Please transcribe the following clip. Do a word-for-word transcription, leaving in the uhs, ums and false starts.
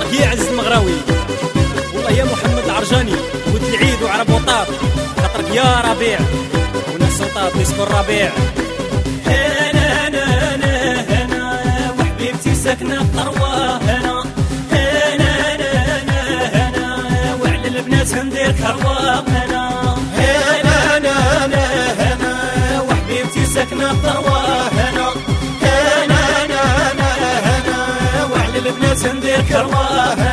يا عز المغراوي والله يا محمد العرجاني ود العيد وعرب وطاط خاطرك يا ربيع وناس وطاط يسكن ربيع. هنا هنا هنا هنا وحبيبتي ساكنة الطروة هنا هنا هنا هنا هنا وعلى البنات ندير كروة هنا هنا هنا هنا هنا وحبيبتي ساكنة الطروة هنا هنا هنا هنا هنا وعلى البنات ندير كروة هنا.